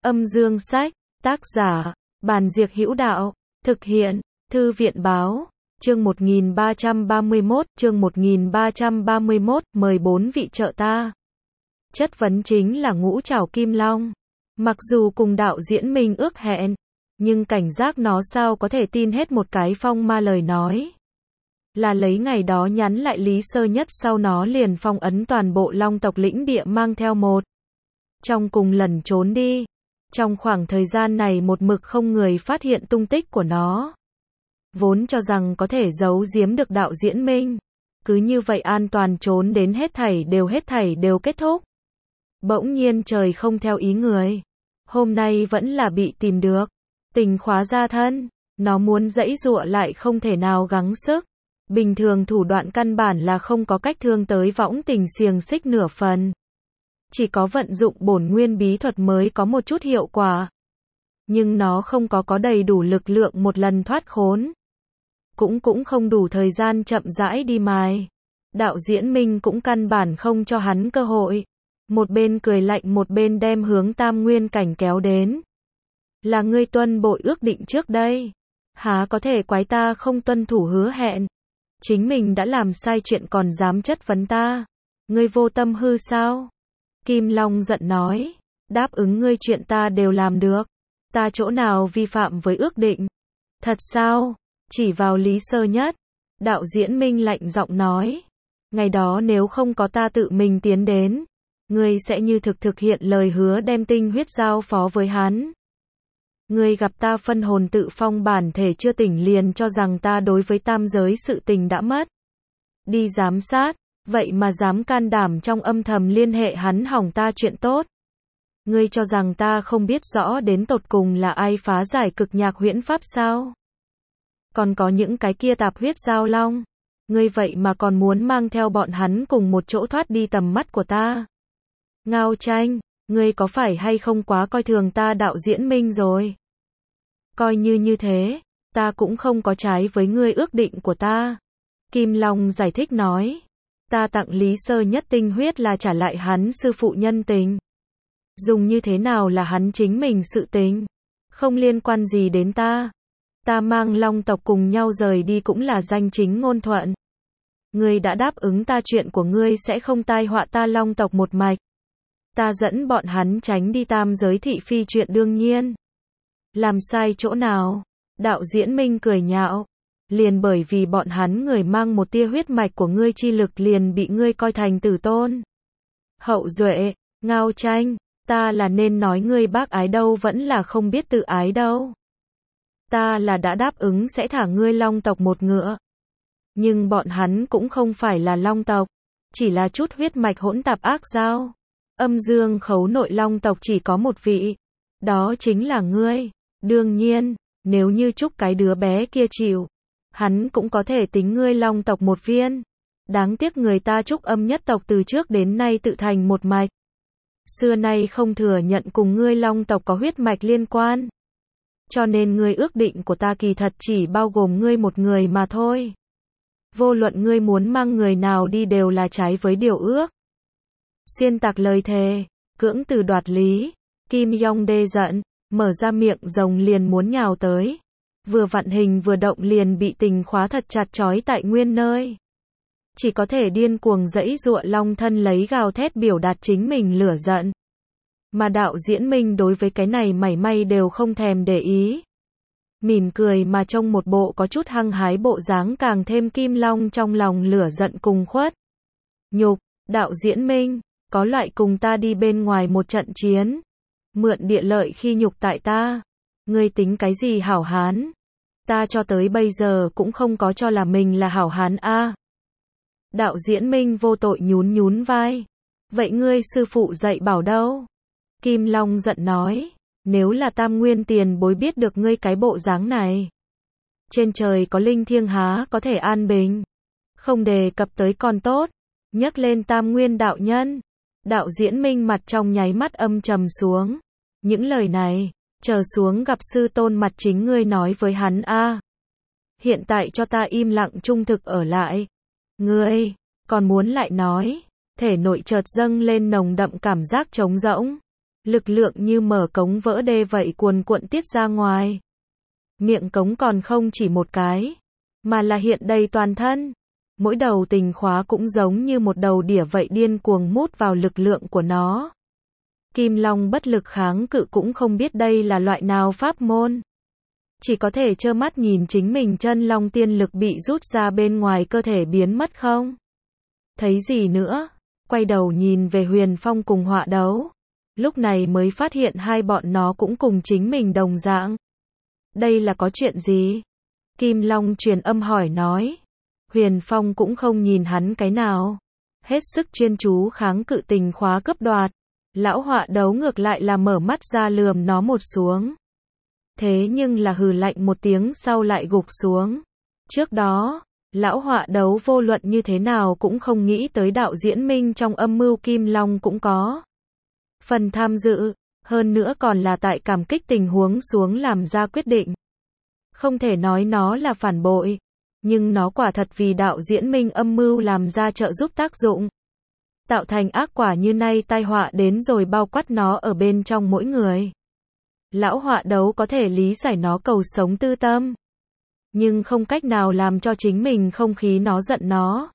Âm dương sách, tác giả, Bàn Diệc Hữu Đạo, thực hiện, Thư viện báo, chương 1331, mời 4 vị trợ ta. Chất vấn chính là Ngũ Trảo Kim Long. Mặc dù cùng đạo diễn Minh ước hẹn, nhưng cảnh giác nó sao có thể tin hết một cái phong ma lời nói. Là lấy ngày đó nhắn lại Lý Sơ Nhất, sau nó liền phong ấn toàn bộ Long tộc lĩnh địa, mang theo một trong cùng lẩn trốn đi. Trong khoảng thời gian này một mực không người phát hiện tung tích của nó. Vốn cho rằng có thể giấu giếm được đạo diễn Minh. Cứ như vậy an toàn trốn đến hết thảy đều kết thúc. Bỗng nhiên trời không theo ý người. Hôm nay vẫn là bị tìm được. Tình khóa ra thân. Nó muốn giãy giụa lại không thể nào gắng sức. Bình thường thủ đoạn căn bản là không có cách thương tới võng tình xiềng xích nửa phần. Chỉ có vận dụng bổn nguyên bí thuật mới có một chút hiệu quả. Nhưng nó không có đầy đủ lực lượng một lần thoát khốn. Cũng không đủ thời gian chậm rãi đi mài. Đạo diễn Minh cũng căn bản không cho hắn cơ hội. Một bên cười lạnh một bên đem hướng Tam Nguyên Cảnh kéo đến. Là ngươi tuân bội ước định trước đây. Há có thể quái ta không tuân thủ hứa hẹn. Chính mình đã làm sai chuyện còn dám chất vấn ta. Ngươi vô tâm hư sao? Kim Long giận nói. Đáp ứng ngươi chuyện ta đều làm được. Ta chỗ nào vi phạm với ước định? Thật sao? Chỉ vào Lý Sơ Nhất. Đạo diễn Minh lạnh giọng nói. Ngày đó nếu không có ta tự mình tiến đến, ngươi sẽ như thực hiện lời hứa đem tinh huyết giao phó với hắn. Ngươi gặp ta phân hồn tự phong bản thể chưa tỉnh liền cho rằng ta đối với tam giới sự tình đã mất. Đi giám sát, vậy mà dám can đảm trong âm thầm liên hệ hắn hỏng ta chuyện tốt. Ngươi cho rằng ta không biết rõ đến tột cùng là ai phá giải cực nhạc huyễn pháp sao? Còn có những cái kia tạp huyết giao long. Ngươi vậy mà còn muốn mang theo bọn hắn cùng một chỗ thoát đi tầm mắt của ta. Ngao Tranh, ngươi có phải hay không quá coi thường ta đạo diễn Minh rồi? Coi như thế, ta cũng không có trái với ngươi ước định của ta. Kim Long giải thích nói. Ta tặng Lý Sơ Nhất tinh huyết là trả lại hắn sư phụ nhân tình. Dùng như thế nào là hắn chính mình sự tình. Không liên quan gì đến ta. Ta mang Long tộc cùng nhau rời đi cũng là danh chính ngôn thuận. Ngươi đã đáp ứng ta chuyện của ngươi sẽ không tai họa ta Long tộc một mạch. Ta dẫn bọn hắn tránh đi tam giới thị phi chuyện đương nhiên. Làm sai chỗ nào? Đạo diễn Minh cười nhạo. Liền bởi vì bọn hắn người mang một tia huyết mạch của ngươi chi lực liền bị ngươi coi thành tử tôn. Hậu duệ, Ngao Tranh, ta là nên nói ngươi bác ái đâu vẫn là không biết tự ái đâu. Ta là đã đáp ứng sẽ thả ngươi Long tộc một ngựa. Nhưng bọn hắn cũng không phải là Long tộc, chỉ là chút huyết mạch hỗn tạp ác giao. Âm dương khấu nội Long tộc chỉ có một vị, đó chính là ngươi. Đương nhiên, nếu như chúc cái đứa bé kia chịu, hắn cũng có thể tính ngươi Long tộc một viên. Đáng tiếc người ta Trúc Âm nhất tộc từ trước đến nay tự thành một mạch. Xưa nay không thừa nhận cùng ngươi Long tộc có huyết mạch liên quan. Cho nên ngươi ước định của ta kỳ thật chỉ bao gồm ngươi một người mà thôi. Vô luận ngươi muốn mang người nào đi đều là trái với điều ước. Xuyên tạc lời thề, cưỡng từ đoạt lý. Kim Yong đê giận, mở ra miệng rồng liền muốn nhào tới. Vừa vặn hình vừa động liền bị tình khóa thật chặt trói tại nguyên nơi. Chỉ có thể điên cuồng giãy giụa long thân lấy gào thét biểu đạt chính mình lửa giận. Mà đạo diễn Minh đối với cái này mảy may đều không thèm để ý. Mỉm cười mà trông một bộ có chút hăng hái bộ dáng càng thêm Kim Long trong lòng lửa giận cùng khuất. Nhục, đạo diễn Minh, có loại cùng ta đi bên ngoài một trận chiến. Mượn địa lợi khi nhục tại ta. Ngươi tính cái gì hảo hán? Ta cho tới bây giờ cũng không có cho là mình là hảo hán a. Đạo diễn Minh vô tội nhún vai. Vậy ngươi sư phụ dạy bảo đâu? Kim Long giận nói. Nếu là Tam Nguyên tiền bối biết được ngươi cái bộ dáng này. Trên trời có linh thiêng há có thể an bình. Không đề cập tới còn tốt. Nhắc lên Tam Nguyên đạo nhân. Đạo diễn Minh mặt trong nháy mắt âm trầm xuống. Những lời này, chờ xuống gặp sư tôn mặt chính ngươi nói với hắn a. Hiện tại cho ta im lặng trung thực ở lại. Ngươi, còn muốn lại nói. Thể nội chợt dâng lên nồng đậm cảm giác trống rỗng. Lực lượng như mở cống vỡ đê vậy cuồn cuộn tiết ra ngoài. Miệng cống còn không chỉ một cái, mà là hiện đầy toàn thân. Mỗi đầu tình khóa cũng giống như một đầu đỉa vậy điên cuồng mút vào lực lượng của nó. Kim Long bất lực kháng cự cũng không biết đây là loại nào pháp môn. Chỉ có thể trơ mắt nhìn chính mình chân long tiên lực bị rút ra bên ngoài cơ thể biến mất không thấy gì nữa, quay đầu nhìn về Huyền Phong cùng Họa Đấu. Lúc này mới phát hiện hai bọn nó cũng cùng chính mình đồng dạng. Đây là có chuyện gì? Kim Long truyền âm hỏi nói. Huyền Phong cũng không nhìn hắn cái nào. Hết sức chuyên chú kháng cự tình khóa cướp đoạt. Lão Họa Đấu ngược lại là mở mắt ra lườm nó một xuống. Thế nhưng là hừ lạnh một tiếng sau lại gục xuống. Trước đó, Lão Họa Đấu vô luận như thế nào cũng không nghĩ tới đạo diễn minh trong âm mưu Kim Long cũng có phần tham dự, hơn nữa còn là tại cảm kích tình huống xuống làm ra quyết định. Không thể nói nó là phản bội, nhưng nó quả thật vì đạo diễn minh âm mưu làm ra trợ giúp tác dụng. Tạo thành ác quả như nay tai họa đến rồi bao quát nó ở bên trong mỗi người. Lão Họa Đấu có thể lý giải nó cầu sống tư tâm, nhưng không cách nào làm cho chính mình không khí nó giận nó.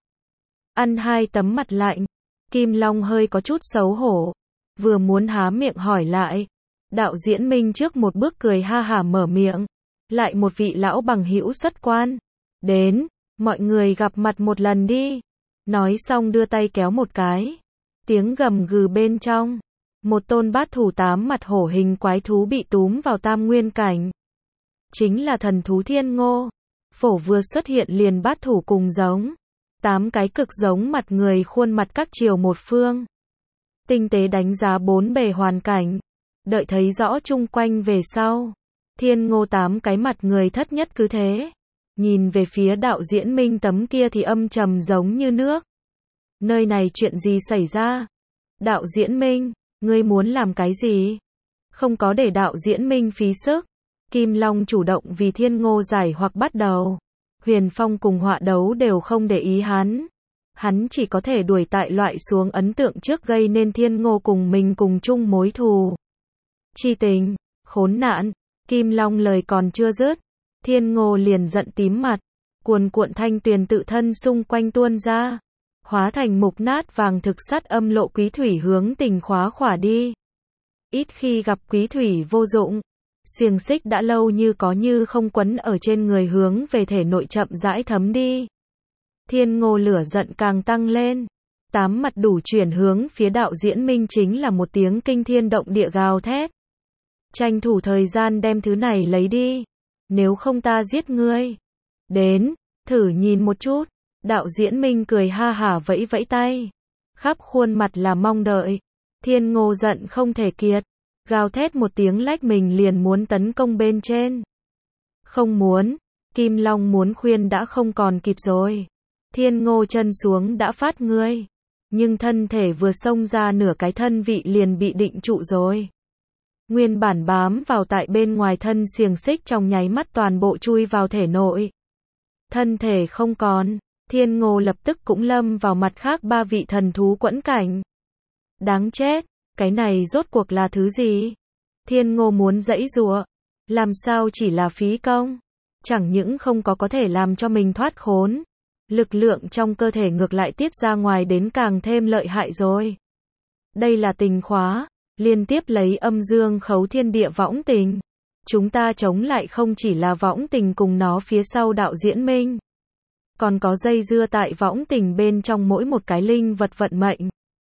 Ăn hai tấm mặt lạnh, Kim Long hơi có chút xấu hổ, vừa muốn há miệng hỏi lại. Đạo diễn minh trước một bước cười ha hả mở miệng. Lại một vị lão bằng hữu xuất quan. Đến, mọi người gặp mặt một lần đi. Nói xong đưa tay kéo một cái. Tiếng gầm gừ bên trong. Một tôn bát thủ 8 mặt hổ hình quái thú bị túm vào tam nguyên cảnh. Chính là thần thú Thiên Ngô. Phổ vừa xuất hiện liền bát thủ cùng giống. 8 cái cực giống mặt người khuôn mặt các chiều một phương. Tinh tế đánh giá bốn bề hoàn cảnh. Đợi thấy rõ chung quanh về sau. Thiên Ngô 8 cái mặt người thất nhất cứ thế. Nhìn về phía đạo diễn minh tấm kia thì âm trầm giống như nước. Nơi này chuyện gì xảy ra? Đạo diễn minh, ngươi muốn làm cái gì? Không có để đạo diễn minh phí sức. Kim Long chủ động vì Thiên Ngô giải hoặc bắt đầu. Huyền Phong cùng Họa Đấu đều không để ý hắn. Hắn chỉ có thể đuổi tại loại xuống ấn tượng trước gây nên Thiên Ngô cùng mình cùng chung mối thù. Chi tình, khốn nạn, Kim Long lời còn chưa dứt. Thiên Ngô liền giận tím mặt. Cuồn cuộn thanh tuyền tự thân xung quanh tuôn ra. Hóa thành mục nát vàng thực sắt âm lộ quý thủy hướng tình khóa khỏa đi. Ít khi gặp quý thủy vô dụng. Xiềng xích đã lâu như có như không quấn ở trên người hướng về thể nội chậm rãi thấm đi. Thiên Ngô lửa giận càng tăng lên. 8 mặt đủ chuyển hướng phía đạo diễn minh chính là một tiếng kinh thiên động địa gào thét. Tranh thủ thời gian đem thứ này lấy đi. Nếu không ta giết ngươi. Đến, thử nhìn một chút. Đạo diễn minh cười ha hả vẫy vẫy tay. Khắp khuôn mặt là mong đợi. Thiên Ngô giận không thể kiệt. Gào thét một tiếng lách mình liền muốn tấn công bên trên. Không muốn. Kim Long muốn khuyên đã không còn kịp rồi. Thiên Ngô chân xuống đã phát ngươi. Nhưng thân thể vừa xông ra nửa cái thân vị liền bị định trụ rồi. Nguyên bản bám vào tại bên ngoài thân xiềng xích trong nháy mắt toàn bộ chui vào thể nội. Thân thể không còn. Thiên Ngô lập tức cũng lâm vào mặt khác 3 vị thần thú quẫn cảnh. Đáng chết. Cái này rốt cuộc là thứ gì? Thiên Ngô muốn giãy giụa. Làm sao chỉ là phí công? Chẳng những không có thể làm cho mình thoát khốn. Lực lượng trong cơ thể ngược lại tiết ra ngoài đến càng thêm lợi hại rồi. Đây là tình khóa. Liên tiếp lấy âm dương khấu thiên địa võng tình. Chúng ta chống lại không chỉ là võng tình cùng nó phía sau đạo diễn minh. Còn có dây dưa tại võng tình bên trong mỗi một cái linh vật vận mệnh.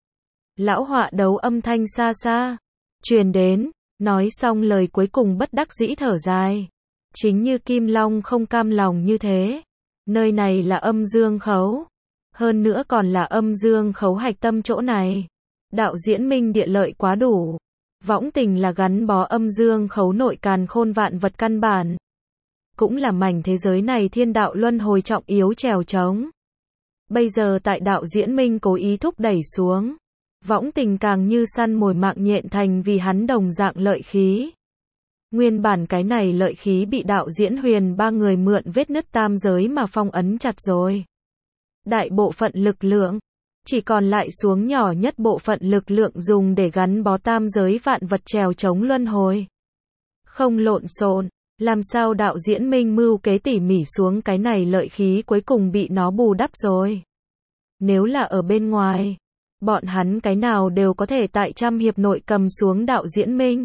Lão Họa Đấu âm thanh xa xa truyền đến, nói xong lời cuối cùng bất đắc dĩ thở dài. Chính như Kim Long không cam lòng như thế. Nơi này là âm dương khấu. Hơn nữa còn là âm dương khấu hạch tâm chỗ này. Đạo diễn minh địa lợi quá đủ. Võng tình là gắn bó âm dương khấu nội càn khôn vạn vật căn bản. Cũng là mảnh thế giới này thiên đạo luân hồi trọng yếu trèo trống. Bây giờ tại đạo diễn minh cố ý thúc đẩy xuống. Võng tình càng như săn mồi mạng nhện thành vì hắn đồng dạng lợi khí. Nguyên bản cái này lợi khí bị đạo diễn huyền 3 người mượn vết nứt tam giới mà phong ấn chặt rồi. Đại bộ phận lực lượng Chỉ còn lại xuống nhỏ nhất bộ phận lực lượng dùng để gắn bó tam giới vạn vật trèo chống luân hồi. Không lộn xộn, làm sao đạo diễn minh mưu kế tỉ mỉ xuống cái này lợi khí cuối cùng bị nó bù đắp rồi. Nếu là ở bên ngoài, bọn hắn cái nào đều có thể tại trăm hiệp nội cầm xuống đạo diễn minh.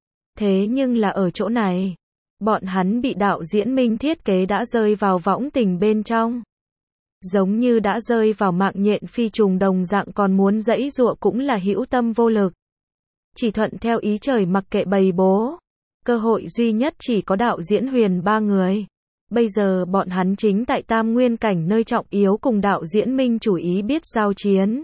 Thế nhưng là ở chỗ này, bọn hắn bị đạo diễn minh thiết kế đã rơi vào võng tình bên trong. Giống như đã rơi vào mạng nhện phi trùng đồng dạng, còn muốn giãy giụa cũng là hữu tâm vô lực. Chỉ thuận theo ý trời mặc kệ bầy bố. Cơ hội duy nhất chỉ có đạo diễn Huyền ba người. Bây giờ bọn hắn chính tại tam nguyên cảnh nơi trọng yếu cùng đạo diễn minh chủ ý biết giao chiến.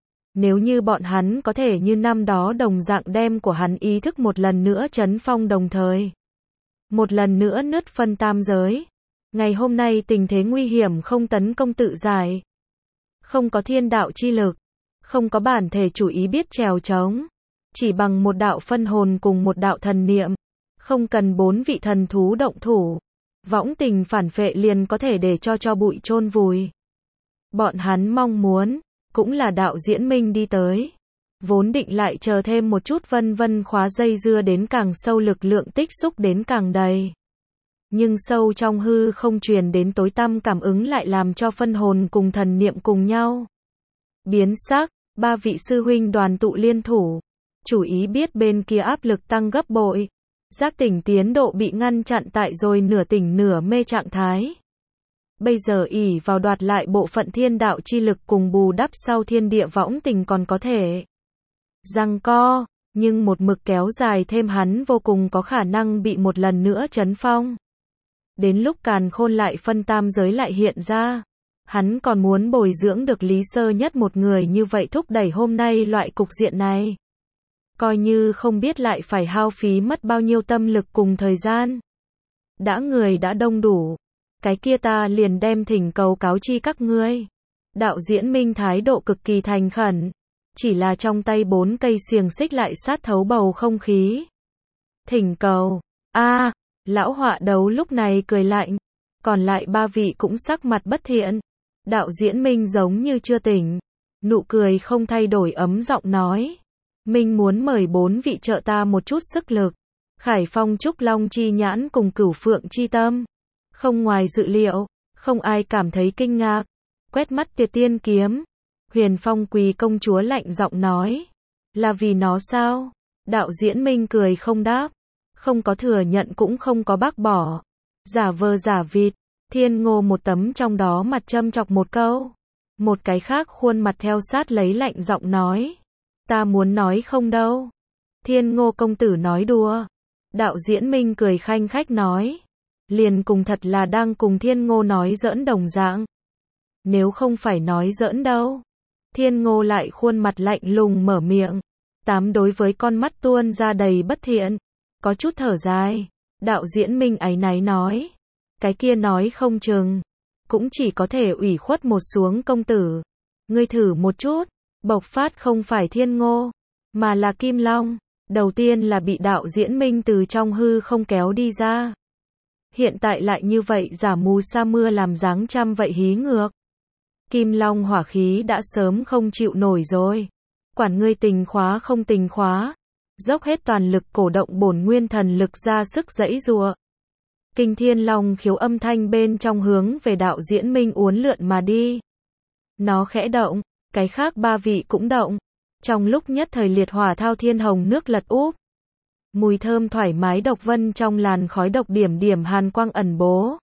Nếu như bọn hắn có thể như năm đó đồng dạng đem của hắn ý thức một lần nữa trấn phong đồng thời. Một lần nữa nứt phân tam giới. Ngày hôm nay tình thế nguy hiểm không tấn công tự giải. Không có thiên đạo chi lực. Không có bản thể chủ ý biết trèo trống. Chỉ bằng một đạo phân hồn cùng một đạo thần niệm. Không cần 4 vị thần thú động thủ. Võng tình phản phệ liền có thể để cho bụi chôn vùi. Bọn hắn mong muốn, cũng là đạo diễn minh đi tới. Vốn định lại chờ thêm một chút vân vân khóa dây dưa đến càng sâu lực lượng tích xúc đến càng đầy. Nhưng sâu trong hư không truyền đến tối tăm cảm ứng lại làm cho phân hồn cùng thần niệm cùng nhau. Biến sắc, 3 vị sư huynh đoàn tụ liên thủ. Chủ ý biết bên kia áp lực tăng gấp bội. Giác tỉnh tiến độ bị ngăn chặn tại rồi nửa tỉnh nửa mê trạng thái. Bây giờ ỷ vào đoạt lại bộ phận thiên đạo chi lực cùng bù đắp sau thiên địa võng tình còn có thể giằng co, nhưng một mực kéo dài thêm hắn vô cùng có khả năng bị một lần nữa trấn phong. Đến lúc càn khôn lại phân tam giới lại hiện ra, hắn còn muốn bồi dưỡng được Lý Sơ Nhất một người như vậy thúc đẩy hôm nay loại cục diện này. Coi như không biết lại phải hao phí mất bao nhiêu tâm lực cùng thời gian. Đã người đã đông đủ, cái kia ta liền đem thỉnh cầu cáo chi các ngươi. Đạo diễn minh thái độ cực kỳ thành khẩn, chỉ là trong tay 4 cây xiềng xích lại sát thấu bầu không khí. Thỉnh cầu, lão họa đấu lúc này cười lạnh, còn lại 3 vị cũng sắc mặt bất thiện. Đạo diễn minh giống như chưa tỉnh, nụ cười không thay đổi ấm giọng nói. Minh muốn mời 4 vị trợ ta một chút sức lực. Khải Phong Trúc Long chi nhãn cùng Cửu Phượng chi tâm. Không ngoài dự liệu, không ai cảm thấy kinh ngạc. Quét mắt Tiệt Tiên kiếm. Huyền Phong Quỳ công chúa lạnh giọng nói. Là vì nó sao? Đạo diễn Minh cười không đáp. Không có thừa nhận cũng không có bác bỏ. Giả vờ giả vịt. Thiên Ngô một tấm trong đó mặt châm chọc một câu. Một cái khác khuôn mặt theo sát lấy lạnh giọng nói. Ta muốn nói không đâu. Thiên Ngô công tử nói đùa. Đạo diễn Minh cười khanh khách nói. Liền cùng thật là đang cùng Thiên Ngô nói giỡn đồng dạng. Nếu không phải nói giỡn đâu. Thiên Ngô lại khuôn mặt lạnh lùng mở miệng. Tám đối với con mắt tuôn ra đầy bất thiện. Có chút thở dài. Đạo diễn Minh áy náy nói. Cái kia nói không chừng. Cũng chỉ có thể ủy khuất một xuống công tử. Ngươi thử một chút. Bộc phát không phải Thiên Ngô, mà là Kim Long. Đầu tiên là bị đạo diễn Minh từ trong hư không kéo đi ra. Hiện tại lại như vậy giả mù sa mưa làm dáng trăm vậy hí ngược. Kim Long hỏa khí đã sớm không chịu nổi rồi. Quản ngươi tình khóa không tình khóa. Dốc hết toàn lực cổ động bổn nguyên thần lực ra sức giãy giụa. Kinh Thiên Long khiếu âm thanh bên trong hướng về đạo diễn Minh uốn lượn mà đi. Nó khẽ động. Cái khác 3 vị cũng động. Trong lúc nhất thời liệt hỏa thao thiên hồng nước lật úp. Mùi thơm thoải mái độc vân trong làn khói độc điểm điểm hàn quang ẩn bố.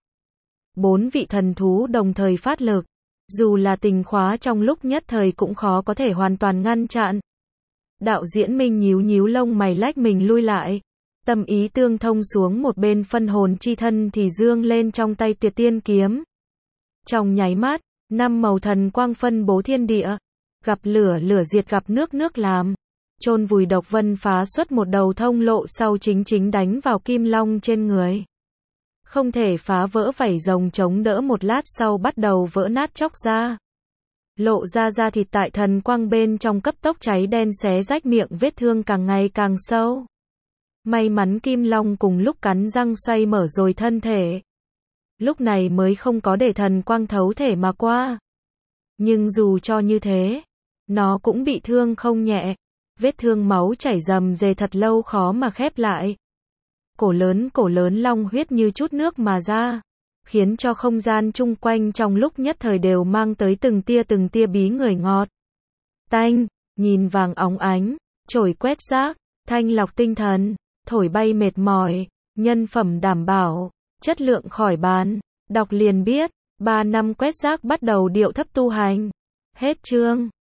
4 vị thần thú đồng thời phát lực. Dù là tình khóa trong lúc nhất thời cũng khó có thể hoàn toàn ngăn chặn. Đạo diễn Minh nhíu nhíu lông mày lách mình lui lại. Tâm ý tương thông xuống một bên phân hồn chi thân thì dương lên trong tay Tuyệt Tiên kiếm. Trong nháy mắt. 5 màu thần quang phân bố thiên địa, gặp lửa lửa diệt gặp nước làm, chôn vùi độc vân phá xuất một đầu thông lộ sau chính đánh vào Kim Long trên người. Không thể phá vỡ vảy rồng chống đỡ một lát sau bắt đầu vỡ nát chóc ra. Lộ ra thịt tại thần quang bên trong cấp tốc cháy đen xé rách miệng vết thương càng ngày càng sâu. May mắn Kim Long cùng lúc cắn răng xoay mở rồi thân thể. Lúc này mới không có để thần quang thấu thể mà qua. Nhưng dù cho như thế, Nó cũng bị thương không nhẹ. Vết thương máu chảy rầm rề thật lâu khó mà khép lại. Cổ lớn long huyết như chút nước mà ra, khiến cho không gian chung quanh trong lúc nhất thời đều mang tới từng tia bí người ngọt. Tanh, nhìn vàng óng ánh, chổi quét rác, thanh lọc tinh thần, thổi bay mệt mỏi, nhân phẩm đảm bảo, chất lượng khỏi bàn. Đọc liền biết, 3 năm quét rác bắt đầu điệu thấp tu hành. Hết chương.